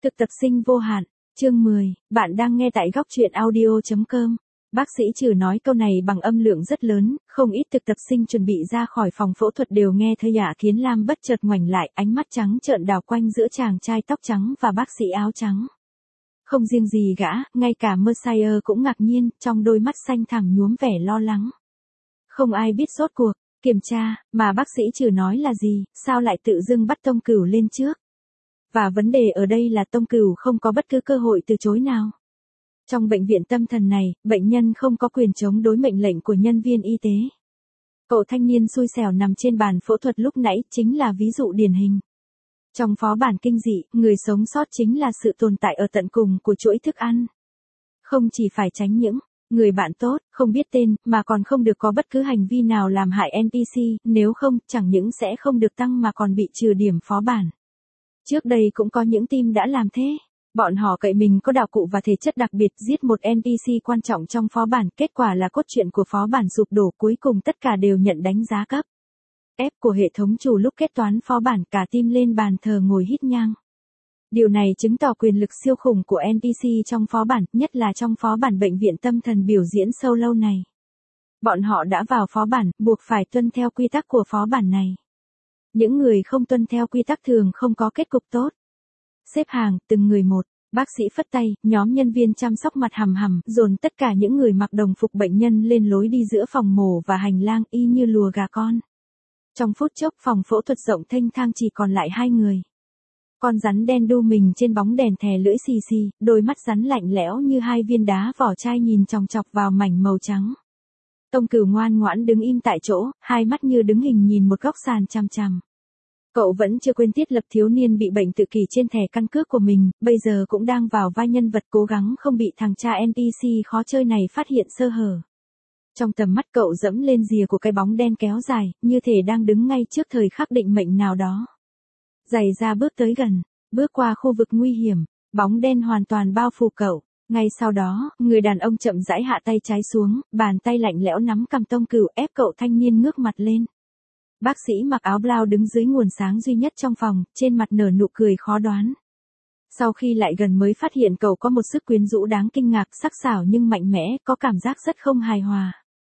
Thực tập sinh vô hạn, chương 10, bạn đang nghe tại góc truyện audio.com. Bác sĩ Trừ nói câu này bằng âm lượng rất lớn, không ít thực tập sinh chuẩn bị ra khỏi phòng phẫu thuật đều nghe thấy Ả Kiến Lam bất chợt ngoảnh lại, ánh mắt trắng trợn đảo quanh giữa chàng trai tóc trắng và bác sĩ áo trắng. Không riêng gì gã, ngay cả Mercier cũng ngạc nhiên, trong đôi mắt xanh thẳm nhuốm vẻ lo lắng. Không ai biết rốt cuộc, kiểm tra, mà bác sĩ Trừ nói là gì, sao lại tự dưng bắt Tông Cửu lên trước. Và vấn đề ở đây là Tông Cửu không có bất cứ cơ hội từ chối nào. Trong bệnh viện tâm thần này, bệnh nhân không có quyền chống đối mệnh lệnh của nhân viên y tế. Cậu thanh niên xui xẻo nằm trên bàn phẫu thuật lúc nãy chính là ví dụ điển hình. Trong phó bản kinh dị, người sống sót chính là sự tồn tại ở tận cùng của chuỗi thức ăn. Không chỉ phải tránh những người bạn tốt, không biết tên, mà còn không được có bất cứ hành vi nào làm hại NPC, nếu không, chẳng những sẽ không được tăng mà còn bị trừ điểm phó bản. Trước đây cũng có những team đã làm thế. Bọn họ cậy mình có đạo cụ và thể chất đặc biệt giết một NPC quan trọng trong phó bản, kết quả là cốt truyện của phó bản sụp đổ, cuối cùng tất cả đều nhận đánh giá cấp F của hệ thống chủ lúc kết toán phó bản, cả team lên bàn thờ ngồi hít nhang. Điều này chứng tỏ quyền lực siêu khủng của NPC trong phó bản, nhất là trong phó bản bệnh viện tâm thần biểu diễn sâu lâu này. Bọn họ đã vào phó bản, buộc phải tuân theo quy tắc của phó bản này. Những người không tuân theo quy tắc thường không có kết cục tốt. Xếp hàng, từng người một, bác sĩ phất tay, nhóm nhân viên chăm sóc mặt hầm hầm, dồn tất cả những người mặc đồng phục bệnh nhân lên lối đi giữa phòng mổ và hành lang y như lùa gà con. Trong phút chốc phòng phẫu thuật rộng thênh thang chỉ còn lại 2 người. Con rắn đen đu mình trên bóng đèn thè lưỡi xì xì, đôi mắt rắn lạnh lẽo như 2 viên đá vỏ chai nhìn chòng chọc vào mảnh màu trắng. Tông Cửu ngoan ngoãn đứng im tại chỗ, hai mắt như đứng hình nhìn một góc sàn chằm chằm. Cậu vẫn chưa quên thiết lập thiếu niên bị bệnh tự kỷ trên thẻ căn cước của mình, bây giờ cũng đang vào vai nhân vật cố gắng không bị thằng cha NPC khó chơi này phát hiện sơ hở. Trong tầm mắt cậu dẫm lên rìa của cái bóng đen kéo dài, như thể đang đứng ngay trước thời khắc định mệnh nào đó. Giày ra bước tới gần, bước qua khu vực nguy hiểm, bóng đen hoàn toàn bao phủ cậu. Ngay sau đó, người đàn ông chậm rãi hạ tay trái xuống, bàn tay lạnh lẽo nắm cầm Tông Cửu ép cậu thanh niên ngước mặt lên. Bác sĩ mặc áo blau đứng dưới nguồn sáng duy nhất trong phòng, trên mặt nở nụ cười khó đoán. Sau khi lại gần mới phát hiện cậu có một sức quyến rũ đáng kinh ngạc, sắc sảo nhưng mạnh mẽ, có cảm giác rất không hài hòa.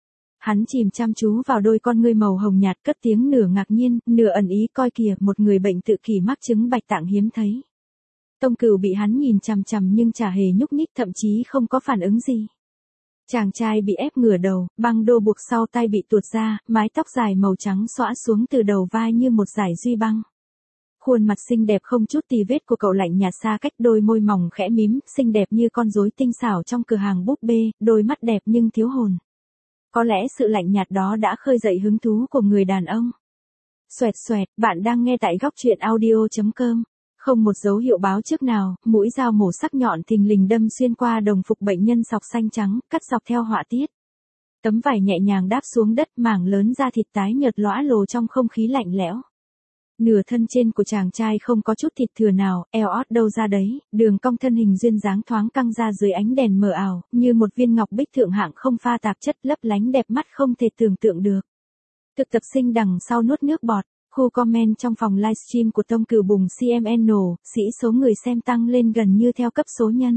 Hắn chìm chăm chú vào đôi con ngươi màu hồng nhạt, cất tiếng nửa ngạc nhiên, nửa ẩn ý, coi kìa, một người bệnh tự kỷ mắc chứng bạch tạng hiếm thấy. Tông Cửu bị hắn nhìn chằm chằm nhưng chả hề nhúc nhích, thậm chí không có phản ứng gì. Chàng trai bị ép ngửa đầu, băng đô buộc sau tay bị tuột ra, mái tóc dài màu trắng xõa xuống từ đầu vai như một dải duy băng. Khuôn mặt xinh đẹp không chút tì vết của cậu lạnh nhạt xa cách, đôi môi mỏng khẽ mím, xinh đẹp như con rối tinh xảo trong cửa hàng búp bê, đôi mắt đẹp nhưng thiếu hồn. Có lẽ sự lạnh nhạt đó đã khơi dậy hứng thú của người đàn ông. Xoẹt xoẹt, bạn đang nghe tại góc truyện audio.com. Không một dấu hiệu báo trước nào, mũi dao mổ sắc nhọn thình lình đâm xuyên qua đồng phục bệnh nhân sọc xanh trắng, cắt dọc theo họa tiết. Tấm vải nhẹ nhàng đáp xuống đất, mảng lớn da thịt tái nhợt lõa lồ trong không khí lạnh lẽo. Nửa thân trên của chàng trai không có chút thịt thừa nào, eo ót đâu ra đấy, đường cong thân hình duyên dáng thoáng căng ra dưới ánh đèn mờ ảo, như một viên ngọc bích thượng hạng không pha tạp chất, lấp lánh đẹp mắt không thể tưởng tượng được. Thực tập sinh đằng sau nuốt nước bọt. Khu comment trong phòng livestream của Tông Cửu bùng CMN nổ, sĩ số người xem tăng lên gần như theo cấp số nhân.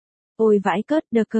Ôi vãi cớt,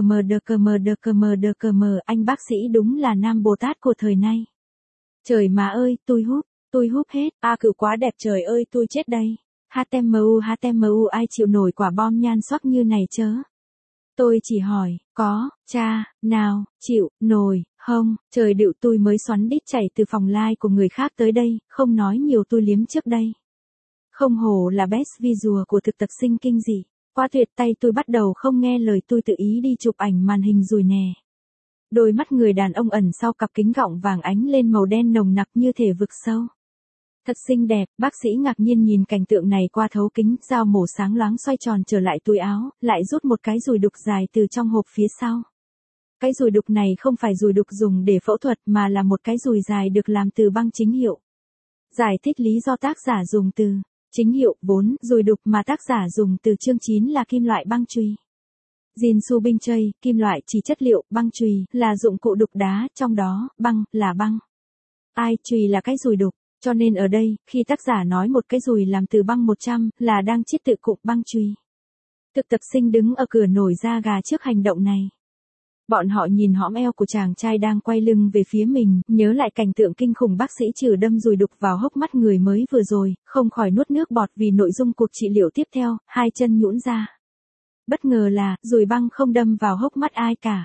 đờ cờ mờ, anh bác sĩ đúng là nam Bồ Tát của thời nay. Trời má ơi, tôi húp hết, Cửu quá đẹp, trời ơi tôi chết đây. HTMU ai chịu nổi quả bom nhan sắc như này chớ. Tôi chỉ hỏi, có, cha, nào, chịu, nổi, không, trời điệu, tôi mới xoắn đít chảy từ phòng live của người khác tới đây, không nói nhiều tôi liếm trước đây. Không hổ là best visual của thực tập sinh kinh dị, quá tuyệt, tay tôi bắt đầu không nghe lời, tôi tự ý đi chụp ảnh màn hình rồi nè. Đôi mắt người đàn ông ẩn sau cặp kính gọng vàng ánh lên màu đen nồng nặc như thể vực sâu. Thật xinh đẹp, bác sĩ ngạc nhiên nhìn cảnh tượng này qua thấu kính, dao mổ sáng loáng xoay tròn trở lại túi áo, lại rút một cái dùi đục dài từ trong hộp phía sau. Cái dùi đục này không phải dùi đục dùng để phẫu thuật mà là một cái dùi dài được làm từ băng chính hiệu. Giải thích lý do tác giả dùng từ chính hiệu, vốn dùi đục mà tác giả dùng từ chương 9 là kim loại băng chùy. Jinsu binh chây, kim loại chỉ chất liệu, băng chùy là dụng cụ đục đá, trong đó băng là băng. Ai chùy là cái dùi đục. Cho nên ở đây, khi tác giả nói một cái dùi làm từ băng 100, là đang chiết tự cụm băng chùy. Thực tập sinh đứng ở cửa nổi da gà trước hành động này. Bọn họ nhìn hõm eo của chàng trai đang quay lưng về phía mình, nhớ lại cảnh tượng kinh khủng bác sĩ Trừ đâm dùi đục vào hốc mắt người mới vừa rồi, không khỏi nuốt nước bọt vì nội dung cuộc trị liệu tiếp theo, hai chân nhũn ra. Bất ngờ là, dùi băng không đâm vào hốc mắt ai cả.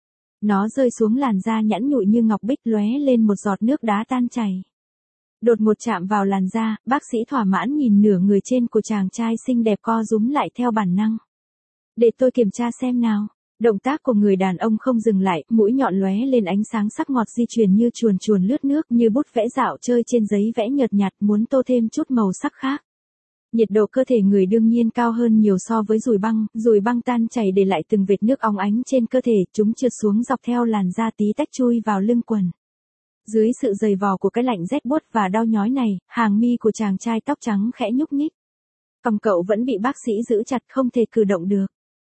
Nó rơi xuống làn da nhẵn nhụi như ngọc bích, lóe lên một giọt nước đá tan chảy. Đột ngột chạm vào làn da, bác sĩ thỏa mãn nhìn nửa người trên của chàng trai xinh đẹp co rúm lại theo bản năng. Để tôi kiểm tra xem nào. Động tác của người đàn ông không dừng lại, mũi nhọn lóe lên ánh sáng sắc ngọt di chuyển như chuồn chuồn lướt nước, như bút vẽ dạo chơi trên giấy vẽ nhợt nhạt, muốn tô thêm chút màu sắc khác. Nhiệt độ cơ thể người đương nhiên cao hơn nhiều so với dùi băng tan chảy để lại từng vệt nước óng ánh trên cơ thể, chúng trượt xuống dọc theo làn da tí tách chui vào lưng quần. Dưới sự giày vò của cái lạnh rét buốt và đau nhói này, hàng mi của chàng trai tóc trắng khẽ nhúc nhích. Cằm cậu vẫn bị bác sĩ giữ chặt không thể cử động được.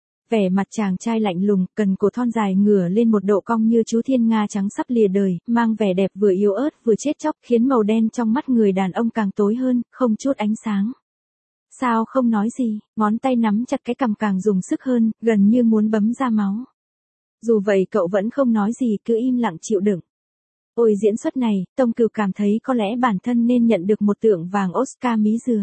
Vẻ mặt chàng trai lạnh lùng, cần cổ thon dài ngửa lên một độ cong như chú thiên nga trắng sắp lìa đời, mang vẻ đẹp vừa yếu ớt vừa chết chóc, khiến màu đen trong mắt người đàn ông càng tối hơn, không chút ánh sáng. Sao không nói gì, ngón tay nắm chặt cái cằm càng dùng sức hơn, gần như muốn bấm ra máu. Dù vậy cậu vẫn không nói gì, cứ im lặng chịu đựng. Ôi diễn xuất này, Tông Cửu cảm thấy có lẽ bản thân nên nhận được một tượng vàng Oscar mí dừa.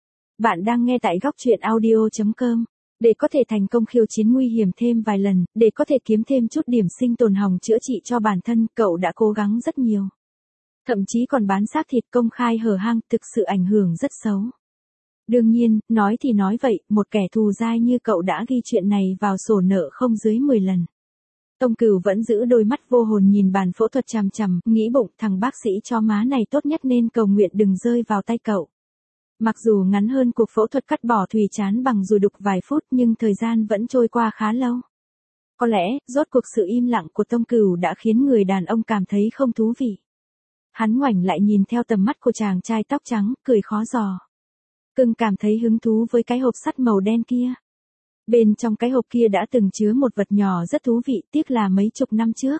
Bạn đang nghe tại góc truyện audio.com. Để có thể thành công khiêu chiến nguy hiểm thêm vài lần, để có thể kiếm thêm chút điểm sinh tồn hòng chữa trị cho bản thân, cậu đã cố gắng rất nhiều. Thậm chí còn bán xác thịt công khai hở hang, thực sự ảnh hưởng rất xấu. Đương nhiên, nói thì nói vậy, một kẻ thù dai như cậu đã ghi chuyện này vào sổ nợ không dưới 10 lần. Tông Cửu vẫn giữ đôi mắt vô hồn nhìn bàn phẫu thuật chằm chằm, nghĩ bụng thằng bác sĩ cho má này tốt nhất nên cầu nguyện đừng rơi vào tay cậu. Mặc dù ngắn hơn cuộc phẫu thuật cắt bỏ thùy trán bằng dùi đục vài phút nhưng thời gian vẫn trôi qua khá lâu. Có lẽ, rốt cuộc sự im lặng của Tông Cửu đã khiến người đàn ông cảm thấy không thú vị. Hắn ngoảnh lại nhìn theo tầm mắt của chàng trai tóc trắng, cười khó dò. Cưng cảm thấy hứng thú với cái hộp sắt màu đen kia. Bên trong cái hộp kia đã từng chứa một vật nhỏ rất thú vị, tiếc là mấy chục năm trước.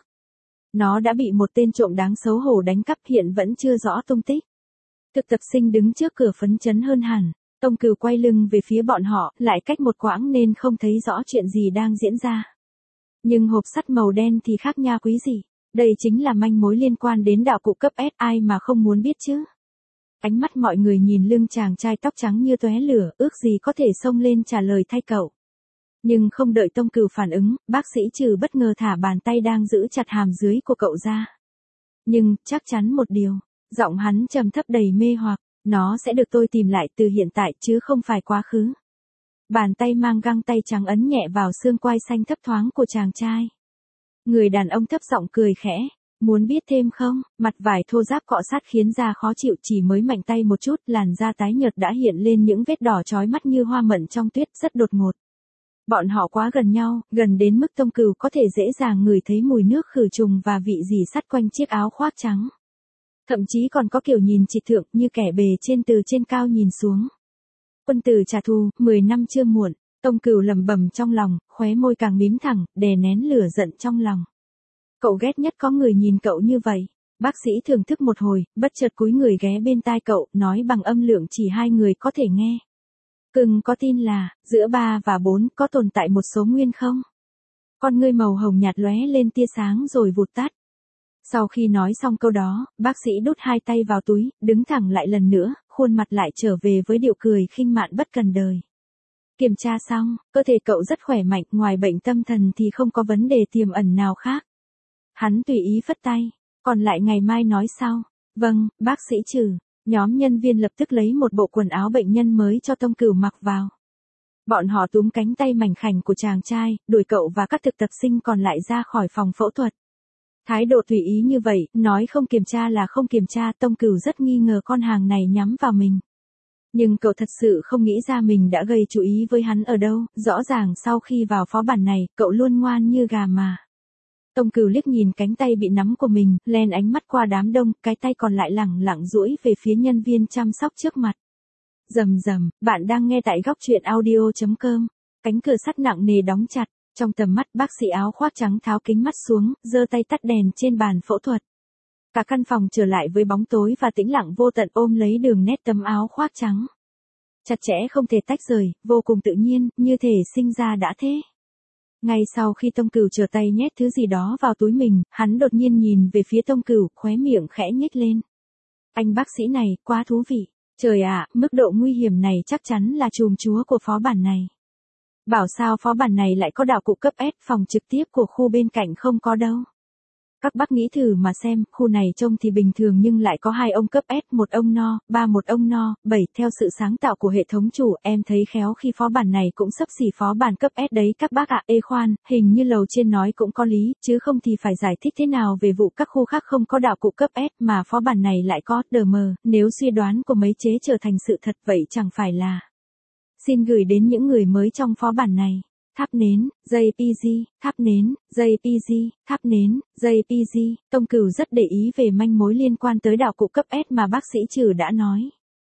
Nó đã bị một tên trộm đáng xấu hổ đánh cắp, hiện vẫn chưa rõ tung tích. Thực tập sinh đứng trước cửa phấn chấn hơn hẳn. Tông Cửu quay lưng về phía bọn họ, lại cách một quãng nên không thấy rõ chuyện gì đang diễn ra. Nhưng hộp sắt màu đen thì khác nha quý gì. Đây chính là manh mối liên quan đến đạo cụ cấp S, ai mà không muốn biết chứ. Ánh mắt mọi người nhìn lưng chàng trai tóc trắng như tóe lửa, ước gì có thể xông lên trả lời thay cậu. Nhưng không đợi Tông Cửu phản ứng, bác sĩ Trừ bất ngờ thả bàn tay đang giữ chặt hàm dưới của cậu ra. Nhưng, chắc chắn một điều. Giọng hắn trầm thấp đầy mê hoặc, nó sẽ được tôi tìm lại từ hiện tại chứ không phải quá khứ. Bàn tay mang găng tay trắng ấn nhẹ vào xương quai xanh thấp thoáng của chàng trai. Người đàn ông thấp giọng cười khẽ, muốn biết thêm không? Mặt vải thô ráp cọ sát khiến da khó chịu, chỉ mới mạnh tay một chút, làn da tái nhợt đã hiện lên những vết đỏ chói mắt như hoa mận trong tuyết, rất đột ngột. Bọn họ quá gần nhau, gần đến mức Tông Cửu có thể dễ dàng ngửi thấy mùi nước khử trùng và vị rỉ sắt quanh chiếc áo khoác trắng. Thậm chí còn có kiểu nhìn trịch thượng như kẻ bề trên từ trên cao nhìn xuống. Quân tử trả thù, 10 năm chưa muộn, Tông Cửu lẩm bẩm trong lòng, khóe môi càng mím thẳng, đè nén lửa giận trong lòng. Cậu ghét nhất có người nhìn cậu như vậy. Bác sĩ thưởng thức một hồi, bất chợt cúi người ghé bên tai cậu, nói bằng âm lượng chỉ hai người có thể nghe. Cưng có tin là, giữa 3 và 4 có tồn tại một số nguyên không? Con ngươi màu hồng nhạt lóe lên tia sáng rồi vụt tắt. Sau khi nói xong câu đó, bác sĩ đút hai tay vào túi, đứng thẳng lại lần nữa, khuôn mặt lại trở về với điệu cười khinh mạn bất cần đời. Kiểm tra xong, cơ thể cậu rất khỏe mạnh, ngoài bệnh tâm thần thì không có vấn đề tiềm ẩn nào khác. Hắn tùy ý phất tay, còn lại ngày mai nói sau. Vâng, bác sĩ Trừ. Nhóm nhân viên lập tức lấy một bộ quần áo bệnh nhân mới cho Tông Cửu mặc vào. Bọn họ túm cánh tay mảnh khảnh của chàng trai, đuổi cậu và các thực tập sinh còn lại ra khỏi phòng phẫu thuật. Thái độ tùy ý như vậy, nói không kiểm tra là không kiểm tra, Tông Cửu rất nghi ngờ con hàng này nhắm vào mình. Nhưng cậu thật sự không nghĩ ra mình đã gây chú ý với hắn ở đâu, rõ ràng sau khi vào phó bản này, cậu luôn ngoan như gà mà. Tông Cửu liếc nhìn cánh tay bị nắm của mình, len ánh mắt qua đám đông, cái tay còn lại lẳng lặng duỗi về phía nhân viên chăm sóc trước mặt. Rầm rầm, bạn đang nghe tại góc truyện audio.com. Cánh cửa sắt nặng nề đóng chặt, trong tầm mắt bác sĩ áo khoác trắng tháo kính mắt xuống, giơ tay tắt đèn trên bàn phẫu thuật. Cả căn phòng trở lại với bóng tối và tĩnh lặng vô tận ôm lấy đường nét tấm áo khoác trắng. Chặt chẽ không thể tách rời, vô cùng tự nhiên, như thể sinh ra đã thế. Ngay sau khi Tông Cửu trở tay nhét thứ gì đó vào túi mình, hắn đột nhiên nhìn về phía Tông Cửu, khóe miệng khẽ nhếch lên. Anh bác sĩ này, quá thú vị. Trời ạ, mức độ nguy hiểm này chắc chắn là trùm chúa của phó bản này. Bảo sao phó bản này lại có đạo cụ cấp S, phòng trực tiếp của khu bên cạnh không có đâu. Các bác nghĩ thử mà xem, khu này trông thì bình thường nhưng lại có 2 ông cấp S, 1 ông no, 3 một ông no, 7 theo sự sáng tạo của hệ thống chủ, em thấy khéo khi phó bản này cũng sắp xỉ phó bản cấp S đấy các bác ạ. Ê khoan, hình như lầu trên nói cũng có lý, chứ không thì phải giải thích thế nào về vụ các khu khác không có đạo cụ cấp S mà phó bản này lại có, đờ mờ, nếu suy đoán của mấy chế trở thành sự thật vậy chẳng phải là. Xin gửi đến những người mới trong phó bản này. Thắp nến, JPG, thắp nến, JPG, thắp nến, JPG, Tông Cửu rất để ý về manh mối liên quan tới đạo cụ cấp S mà bác sĩ Trừ đã nói.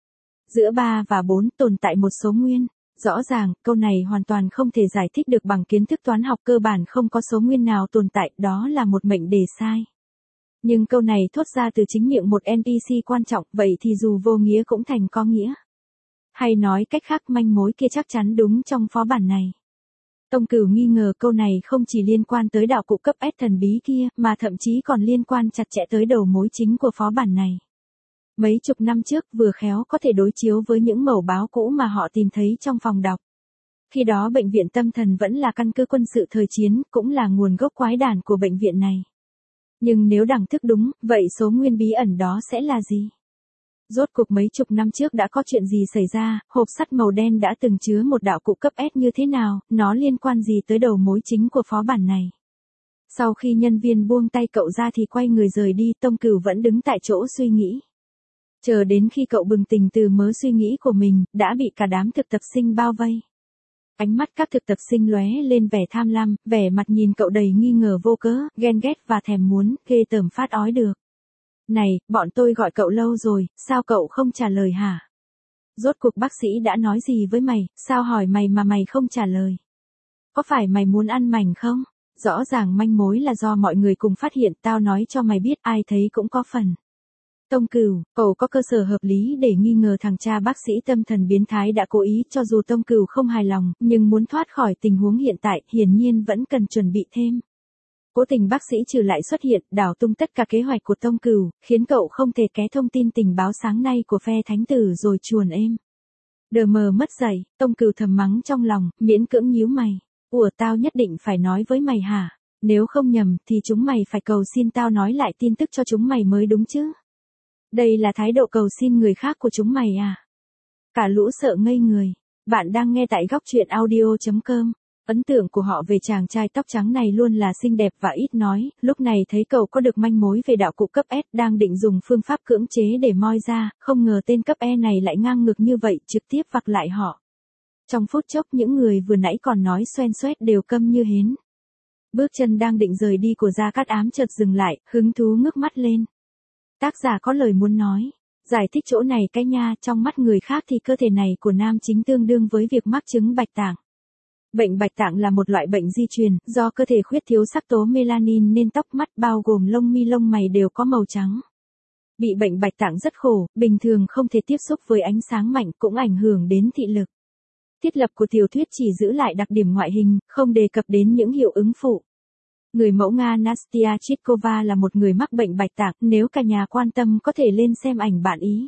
Giữa 3 và 4 tồn tại một số nguyên. Rõ ràng, câu này hoàn toàn không thể giải thích được bằng kiến thức toán học cơ bản, không có số nguyên nào tồn tại, đó là một mệnh đề sai. Nhưng câu này thốt ra từ chính miệng một NPC quan trọng, vậy thì dù vô nghĩa cũng thành có nghĩa. Hay nói cách khác, manh mối kia chắc chắn đúng trong phó bản này. Tông Cửu nghi ngờ câu này không chỉ liên quan tới đạo cụ cấp S thần bí kia, mà thậm chí còn liên quan chặt chẽ tới đầu mối chính của phó bản này. Mấy chục năm trước vừa khéo có thể đối chiếu với những mẩu báo cũ mà họ tìm thấy trong phòng đọc. Khi đó bệnh viện tâm thần vẫn là căn cứ quân sự thời chiến, cũng là nguồn gốc quái đản của bệnh viện này. Nhưng nếu đẳng thức đúng, vậy số nguyên bí ẩn đó sẽ là gì? Rốt cuộc mấy chục năm trước đã có chuyện gì xảy ra, hộp sắt màu đen đã từng chứa một đạo cụ cấp S như thế nào, nó liên quan gì tới đầu mối chính của phó bản này? Sau khi nhân viên buông tay cậu ra thì quay người rời đi, Tông Cửu vẫn đứng tại chỗ suy nghĩ. Chờ đến khi cậu bừng tỉnh từ mớ suy nghĩ của mình, đã bị cả đám thực tập sinh bao vây. Ánh mắt các thực tập sinh lóe lên vẻ tham lam, vẻ mặt nhìn cậu đầy nghi ngờ vô cớ, ghen ghét và thèm muốn, ghê tởm phát ói được. Này, bọn tôi gọi cậu lâu rồi, sao cậu không trả lời hả? Rốt cuộc bác sĩ đã nói gì với mày, sao hỏi mày mà mày không trả lời? Có phải mày muốn ăn mảnh không? Rõ ràng manh mối là do mọi người cùng phát hiện, tao nói cho mày biết ai thấy cũng có phần. Tông Cửu, cậu có cơ sở hợp lý để nghi ngờ thằng cha bác sĩ tâm thần biến thái đã cố ý, cho dù Tông Cửu không hài lòng, nhưng muốn thoát khỏi tình huống hiện tại, hiển nhiên vẫn cần chuẩn bị thêm. Cố tình bác sĩ Trừ lại xuất hiện, đảo tung tất cả kế hoạch của Tông Cửu, khiến cậu không thể ké thông tin tình báo sáng nay của phe thánh tử rồi chuồn êm. Đờ mờ mất dạy, Tông Cửu thầm mắng trong lòng, miễn cưỡng nhíu mày. Ủa tao nhất định phải nói với mày hả? Nếu không nhầm thì chúng mày phải cầu xin tao nói lại tin tức cho chúng mày mới đúng chứ. Đây là thái độ cầu xin người khác của chúng mày à? Cả lũ sợ ngây người. Bạn đang nghe tại góc truyện audio.com. Ấn tượng của họ về chàng trai tóc trắng này luôn là xinh đẹp và ít nói, lúc này thấy cậu có được manh mối về đạo cụ cấp S, đang định dùng phương pháp cưỡng chế để moi ra, không ngờ tên cấp E này lại ngang ngược như vậy, trực tiếp vặc lại họ. Trong phút chốc những người vừa nãy còn nói xoen xoét đều câm như hến. Bước chân đang định rời đi của Gia Cát Ám chợt dừng lại, hứng thú ngước mắt lên. Tác giả có lời muốn nói. Giải thích chỗ này cái nha, trong mắt người khác thì cơ thể này của nam chính tương đương với việc mắc chứng bạch tạng. Bệnh bạch tạng là một loại bệnh di truyền, do cơ thể khuyết thiếu sắc tố melanin nên tóc mắt bao gồm lông mi lông mày đều có màu trắng. Bị bệnh bạch tạng rất khổ, bình thường không thể tiếp xúc với ánh sáng mạnh cũng ảnh hưởng đến thị lực. Thiết lập của tiểu thuyết chỉ giữ lại đặc điểm ngoại hình, không đề cập đến những hiệu ứng phụ. Người mẫu Nga Nastia Chitkova là một người mắc bệnh bạch tạng, nếu cả nhà quan tâm có thể lên xem ảnh bạn ý.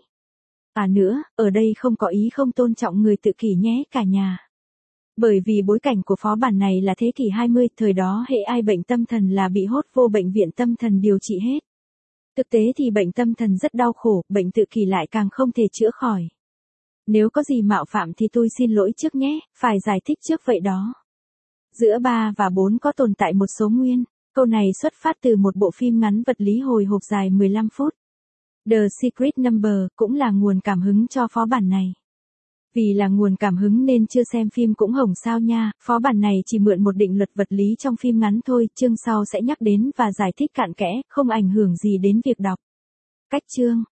À nữa, ở đây không có ý không tôn trọng người tự kỷ nhé cả nhà. Bởi vì bối cảnh của phó bản này là thế kỷ 20, thời đó hễ ai bệnh tâm thần là bị hốt vô bệnh viện tâm thần điều trị hết. Thực tế thì bệnh tâm thần rất đau khổ, bệnh tự kỷ lại càng không thể chữa khỏi. Nếu có gì mạo phạm thì tôi xin lỗi trước nhé, phải giải thích trước vậy đó. Giữa 3 và 4 có tồn tại một số nguyên. Câu này xuất phát từ một bộ phim ngắn vật lý hồi hộp dài 15 phút. The Secret Number cũng là nguồn cảm hứng cho phó bản này. Vì là nguồn cảm hứng nên chưa xem phim cũng hổng sao nha, phó bản này chỉ mượn một định luật vật lý trong phim ngắn thôi, chương sau sẽ nhắc đến và giải thích cặn kẽ, không ảnh hưởng gì đến việc đọc. Cách chương,